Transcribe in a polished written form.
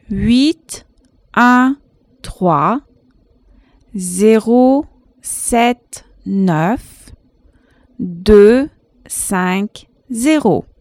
8 1 3 0 7 9 2 5 0.